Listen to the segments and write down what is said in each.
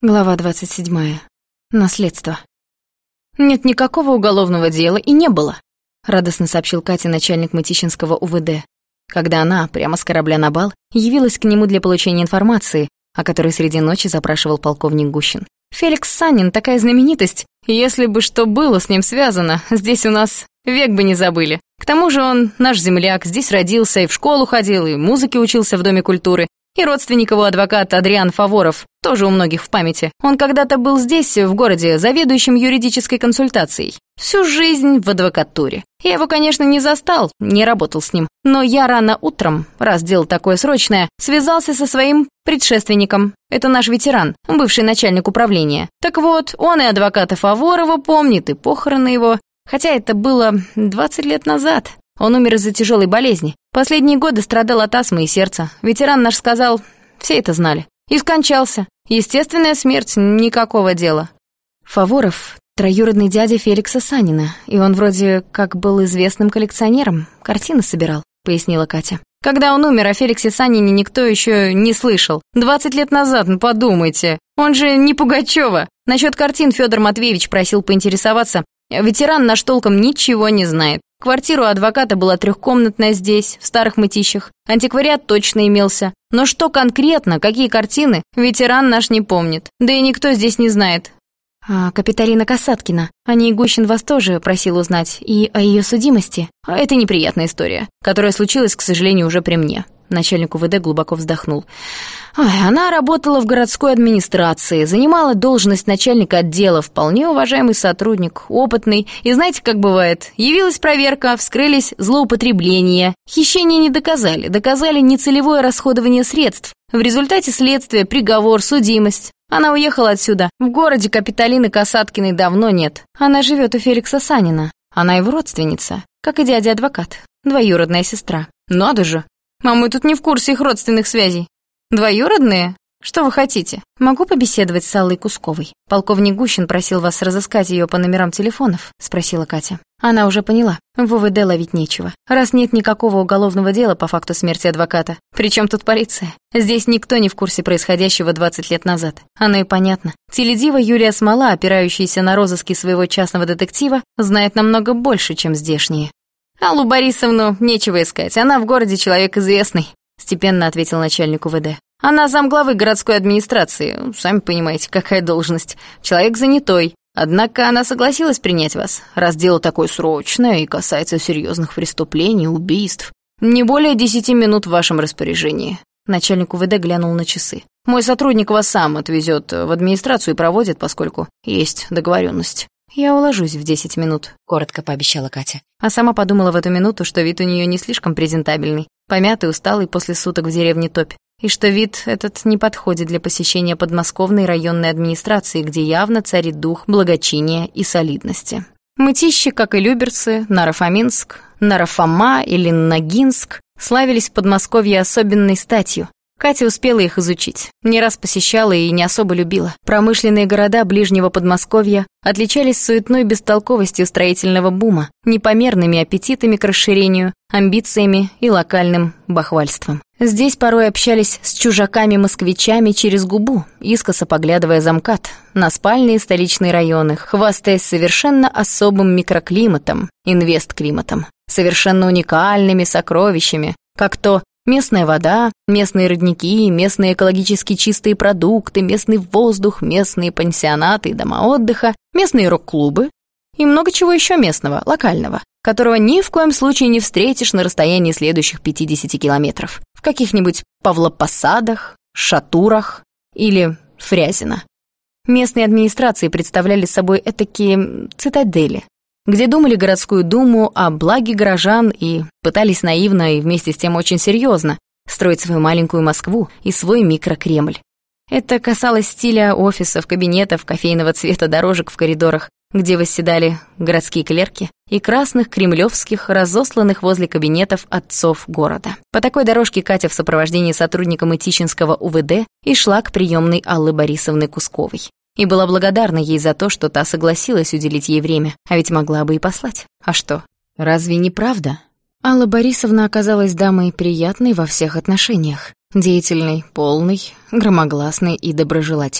Глава 27. Наследство. «Нет никакого уголовного дела и не было», — радостно сообщил Кате начальник Мытищинского УВД, когда она, прямо с корабля на бал, явилась к нему для получения информации, о которой среди ночи запрашивал полковник Гущин. «Феликс Саннин — такая знаменитость, если бы что было с ним связано, здесь у нас век бы не забыли. К тому же он наш земляк, здесь родился, и в школу ходил, и музыке учился в Доме культуры. И родственник его, адвокат Адриан Фаворов, тоже у многих в памяти. Он когда-то был здесь, в городе, заведующим юридической консультацией. Всю жизнь в адвокатуре. Я его, конечно, не застал, не работал с ним. Но я рано утром, раз дело такое срочное, связался со своим предшественником. Это наш ветеран, бывший начальник управления. Так вот, он и адвоката Фаворова помнит, и похороны его. Хотя это было 20 лет назад. Он умер из-за тяжелой болезни. Последние годы страдал от астмы и сердца. Ветеран наш сказал, все это знали. И скончался. Естественная смерть, никакого дела. Фаворов — троюродный дядя Феликса Саннина, и он вроде как был известным коллекционером, картины собирал, пояснила Катя. Когда он умер, о Феликсе Саннине никто еще не слышал. 20 лет назад, ну подумайте. Он же не Пугачева. Насчет картин Федор Матвеевич просил поинтересоваться. Ветеран наш толком ничего не знает. Квартира у адвоката была трехкомнатная здесь, в Старых Мытищах. Антиквариат точно имелся. Но что конкретно, какие картины, ветеран наш не помнит. Да и никто здесь не знает. А Капитолина Касаткина, о ней Гущин вас тоже просил узнать, и о ее судимости. Это неприятная история, которая случилась, к сожалению, уже при мне. Начальник УВД глубоко вздохнул. Она работала в городской администрации, занимала должность начальника отдела, вполне уважаемый сотрудник, опытный. И знаете, как бывает, явилась проверка, вскрылись злоупотребления. Хищение не доказали, доказали нецелевое расходование средств. В результате следствия, приговор, судимость. Она уехала отсюда. В городе Капитолины Касаткиной давно нет. Она живет у Феликса Саннина. Она его родственница, как и дядя-адвокат, двоюродная сестра. Надо же! А мы тут не в курсе их родственных связей. Двоюродные? Что вы хотите? Могу побеседовать с Аллой Кусковой? Полковник Гущин просил вас разыскать ее по номерам телефонов, спросила Катя. Она уже поняла, в УВД ловить нечего. Раз нет никакого уголовного дела по факту смерти адвоката. Причем тут полиция? Здесь никто не в курсе происходящего 20 лет назад. Оно и понятно. Теледива Юлия Смола, опирающаяся на розыски своего частного детектива, знает намного больше, чем здешние. «Аллу Борисовну нечего искать, она в городе человек известный», — степенно ответил начальник УВД. «Она замглавы городской администрации, сами понимаете, какая должность. Человек занятой. Однако она согласилась принять вас, раз дело такое срочное и касается серьезных преступлений, убийств. Не более 10 минут в вашем распоряжении». Начальник УВД глянул на часы. «Мой сотрудник вас сам отвезет в администрацию и проводит, поскольку есть договоренность». «Я уложусь в 10 минут», — коротко пообещала Катя. А сама подумала в эту минуту, что вид у нее не слишком презентабельный, помятый, усталый после суток в деревне Топь, и что вид этот не подходит для посещения подмосковной районной администрации, где явно царит дух благочиния и солидности. Мытищи, как и Люберцы, Наро-Фоминск, Наро-Фома или Ногинск, славились в Подмосковье особенной статью. Катя успела их изучить, не раз посещала и не особо любила. Промышленные города ближнего Подмосковья отличались суетной бестолковостью строительного бума, непомерными аппетитами к расширению, амбициями и локальным бахвальством. Здесь порой общались с чужаками-москвичами через губу, искоса поглядывая за МКАД, на спальные столичные районы, хвастаясь совершенно особым микроклиматом, инвестклиматом, совершенно уникальными сокровищами, как то местная вода, местные родники, местные экологически чистые продукты, местный воздух, местные пансионаты и дома отдыха, местные рок-клубы и много чего еще местного, локального, которого ни в коем случае не встретишь на расстоянии следующих 50 километров. В каких-нибудь Павлопосадах, Шатурах или Фрязино. Местные администрации представляли собой этакие цитадели, где думали городскую думу о благе горожан и пытались наивно и вместе с тем очень серьезно строить свою маленькую Москву и свой микрокремль. Это касалось стиля офисов, кабинетов, кофейного цвета дорожек в коридорах, где восседали городские клерки, и красных кремлевских, разосланных возле кабинетов отцов города. По такой дорожке Катя в сопровождении сотрудника Мытищинского УВД и шла к приемной Аллы Борисовны Кусковой. И была благодарна ей за то, что та согласилась уделить ей время, а ведь могла бы и послать. А что, разве не правда? Алла Борисовна оказалась дамой приятной во всех отношениях. Деятельной, полной, громогласной и доброжелательной.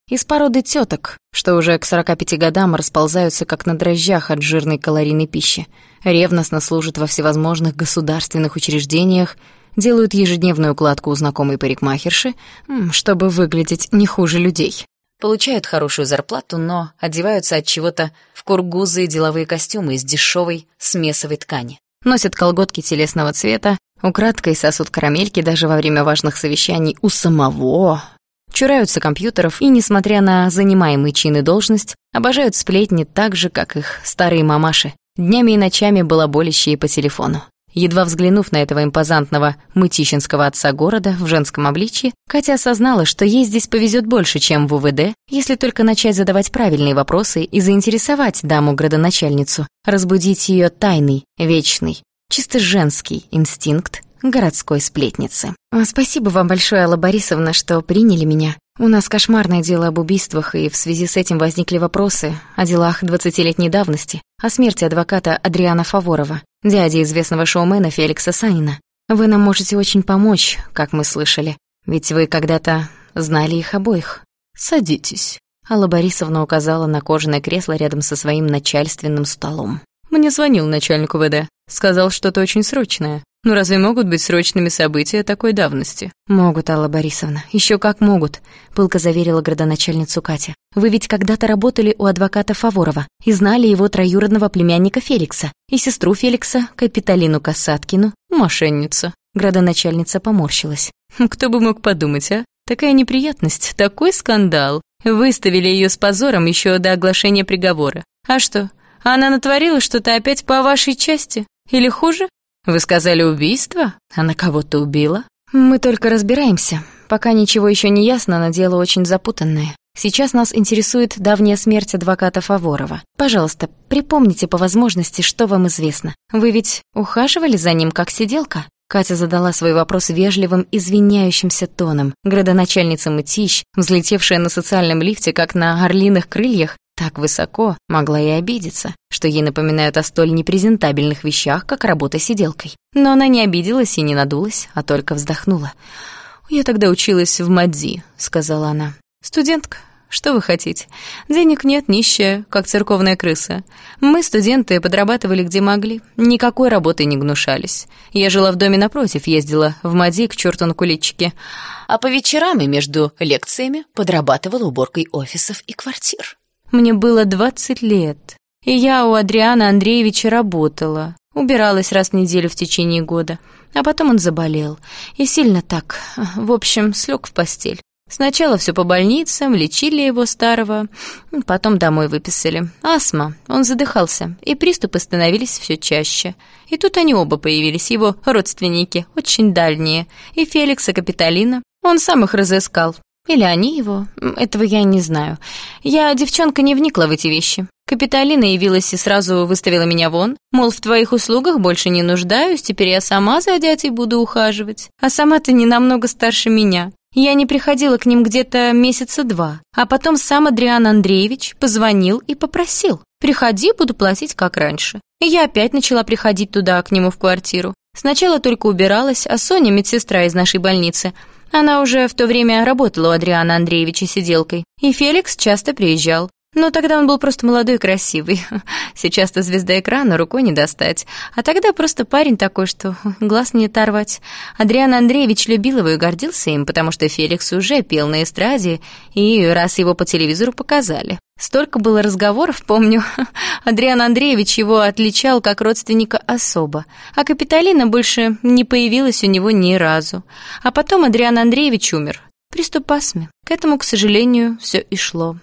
из породы теток, что уже к 45 годам расползаются как на дрожжах от жирной калорийной пищи, ревностно служат во всевозможных государственных учреждениях, делают ежедневную укладку у знакомой парикмахерши, чтобы выглядеть не хуже людей. Получают хорошую зарплату, но одеваются от чего-то в кургузые деловые костюмы из дешевой смесовой ткани. Носят колготки телесного цвета, украдкой сосут карамельки даже во время важных совещаний у самого. Чураются компьютеров и, несмотря на занимаемый чин и должность, обожают сплетни так же, как их старые мамаши, днями и ночами балаболящие по телефону. Едва взглянув на этого импозантного мытищинского отца города в женском обличье, Катя осознала, что ей здесь повезет больше, чем в УВД, если только начать задавать правильные вопросы и заинтересовать даму-градоначальницу, разбудить ее тайный, вечный, чисто женский инстинкт городской сплетницы. «Спасибо вам большое, Алла Борисовна, что приняли меня. У нас кошмарное дело об убийствах, и в связи с этим возникли вопросы о делах 20-летней давности, о смерти адвоката Адриана Фаворова, дяди известного шоумена Феликса Санина. Вы нам можете очень помочь, как мы слышали, ведь вы когда-то знали их обоих. Садитесь». Алла Борисовна указала на кожаное кресло рядом со своим начальственным столом. «Мне звонил начальник УВД. Сказал что-то очень срочное. Ну разве могут быть срочными события такой давности?» «Могут, Алла Борисовна, еще как могут», — пылко заверила градоначальницу Катя. «Вы ведь когда-то работали у адвоката Фаворова и знали его троюродного племянника Феликса и сестру Феликса, Капитолину Касаткину, мошенницу». Градоначальница поморщилась. «Кто бы мог подумать, а? Такая неприятность, такой скандал. Выставили ее с позором еще до оглашения приговора. А что, она натворила что-то опять по вашей части? Или хуже? Вы сказали убийство? Она кого-то убила?» «Мы только разбираемся. Пока ничего еще не ясно, но дело очень запутанное. Сейчас нас интересует давняя смерть адвоката Фаворова. Пожалуйста, припомните по возможности, что вам известно. Вы ведь ухаживали за ним как сиделка?» Катя задала свой вопрос вежливым, извиняющимся тоном. Градоначальница Мытищ, взлетевшая на социальном лифте, как на орлиных крыльях, так высоко, могла и обидеться, что ей напоминают о столь непрезентабельных вещах, как работа сиделкой. Но она не обиделась и не надулась, а только вздохнула. «Я тогда училась в МАДЗИ», — сказала она. «Студентка, что вы хотите? Денег нет, нищая, как церковная крыса. Мы, студенты, подрабатывали где могли, никакой работы не гнушались. Я жила в доме напротив, ездила в МАДЗИ к черту на куличике, а по вечерам и между лекциями подрабатывала уборкой офисов и квартир. Мне было 20 лет, и я у Адриана Андреевича работала, убиралась раз в неделю в течение года, а потом он заболел, и сильно так, в общем, слег в постель. Сначала все по больницам, лечили его старого, потом домой выписали. Астма, он задыхался, и приступы становились все чаще. И тут они оба появились, его родственники, очень дальние, и Феликс, и Капитолина. Он сам их разыскал. Или они его, этого я не знаю. Я, девчонка, не вникла в эти вещи. Капитолина явилась и сразу выставила меня вон, мол, в твоих услугах больше не нуждаюсь, теперь я сама за дядей буду ухаживать. А сама-то не намного старше меня. Я не приходила к ним где-то месяца 2, а потом сам Адриан Андреевич позвонил и попросил: «Приходи, буду платить как раньше». И я опять начала приходить туда, к нему в квартиру. Сначала только убиралась, а Соня, медсестра из нашей больницы, она уже в то время работала у Адриана Андреевича сиделкой, и Феликс часто приезжал. Но тогда он был просто молодой и красивый. Сейчас-то звезда экрана, рукой не достать. А тогда просто парень такой, что глаз не оторвать. Адриан Андреевич любил его и гордился им, потому что Феликс уже пел на эстраде, и раз его по телевизору показали. Столько было разговоров, помню. Адриан Андреевич его отличал как родственника особо, а Капитолина больше не появилась у него ни разу. А потом Адриан Андреевич умер. Приступ астмы. К этому, к сожалению, все и шло.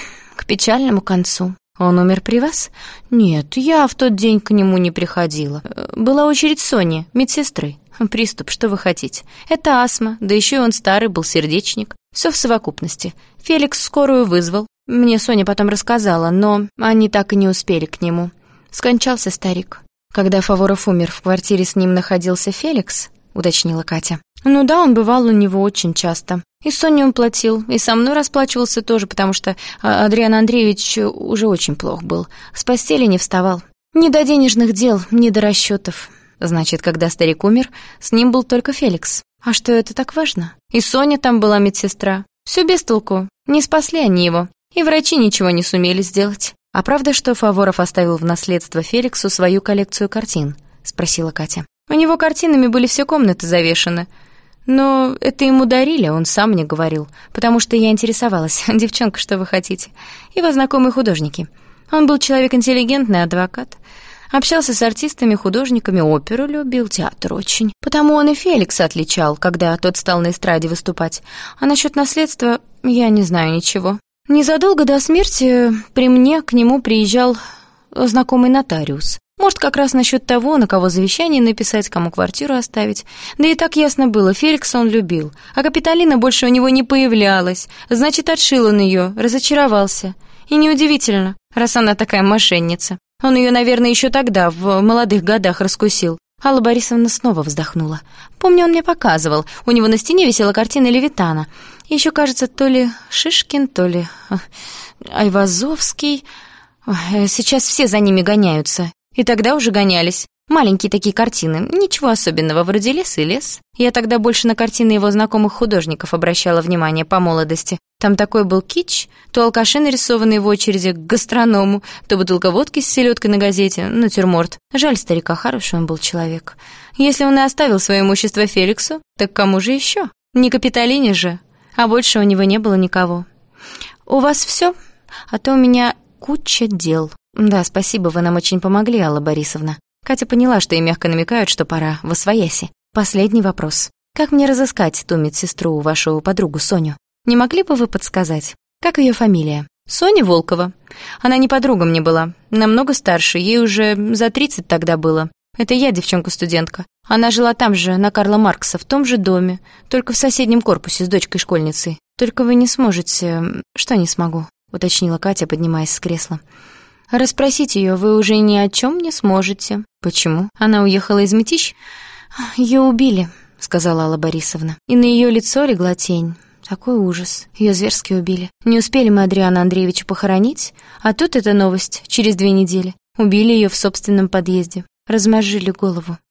К печальному концу. Он умер при вас? Нет, я в тот день к нему не приходила. Была очередь Сони, медсестры. Приступ, что вы хотите? Это астма, да еще и он старый был сердечник. Все в совокупности. Феликс скорую вызвал. Мне Соня потом рассказала, но они так и не успели к нему. Скончался старик. Когда Фаворов умер, в квартире с ним находился Феликс, уточнила Катя. Ну да, он бывал у него очень часто. И Соне он платил, и со мной расплачивался тоже, потому что Адриан Андреевич уже очень плох был. С постели не вставал. Ни до денежных дел, ни до расчетов. Значит, когда старик умер, с ним был только Феликс. А что это так важно? И Соня там была медсестра. Все без толку. Не спасли они его, и врачи ничего не сумели сделать. «А правда, что Фаворов оставил в наследство Феликсу свою коллекцию картин?» — спросила Катя. «У него картинами были все комнаты завешаны. Но это ему дарили, он сам мне говорил, потому что я интересовалась. Девчонка, что вы хотите? Его знакомые художники. Он был человек интеллигентный, адвокат. Общался с артистами, художниками, оперу любил, театр очень. Потому он и Феликса отличал, когда тот стал на эстраде выступать. А насчет наследства я не знаю ничего. Незадолго до смерти при мне к нему приезжал знакомый нотариус. Может, как раз насчет того, на кого завещание написать, кому квартиру оставить. Да и так ясно было, Феликса он любил. А Капитолина больше у него не появлялась. Значит, отшил он ее, разочаровался. И неудивительно, раз она такая мошенница. Он ее, наверное, еще тогда, в молодых годах, раскусил. Алла Борисовна снова вздохнула. Помню, он мне показывал. У него на стене висела картина Левитана. Еще, кажется, то ли Шишкин, то ли Айвазовский. Сейчас все за ними гоняются. И тогда уже гонялись. Маленькие такие картины, ничего особенного, вроде лес и лес. Я тогда больше на картины его знакомых художников обращала внимание по молодости. Там такой был кич, то алкаши, нарисованные в очереди к гастроному, то бутылка водки с селедкой на газете, натюрморт. Жаль старика, хороший он был человек. Если он и оставил свое имущество Феликсу, так кому же еще? Не Капитолине же, а больше у него не было никого. «У вас все? А то у меня куча дел». «Да, спасибо, вы нам очень помогли, Алла Борисовна». Катя поняла, что ей мягко намекают, что пора восвояси. Последний вопрос. Как мне разыскать ту медсестру, вашу подругу Соню? Не могли бы вы подсказать? Как ее фамилия? Соня Волкова. Она не подруга мне была, намного старше, ей уже за 30 тогда было. Это я, девчонка-студентка. Она жила там же, на Карла Маркса, в том же доме, только в соседнем корпусе с дочкой-школьницей. Только вы не сможете... Что не смогу? Уточнила Катя, поднимаясь с кресла. Расспросить ее вы уже ни о чем не сможете. Почему? Она уехала из Мытищ? Ее убили, сказала Алла Борисовна. И на ее лицо легла тень. Такой ужас. Ее зверски убили. Не успели мы Адриана Андреевича похоронить, а тут эта новость через 2 недели. Убили ее в собственном подъезде. Размозжили голову.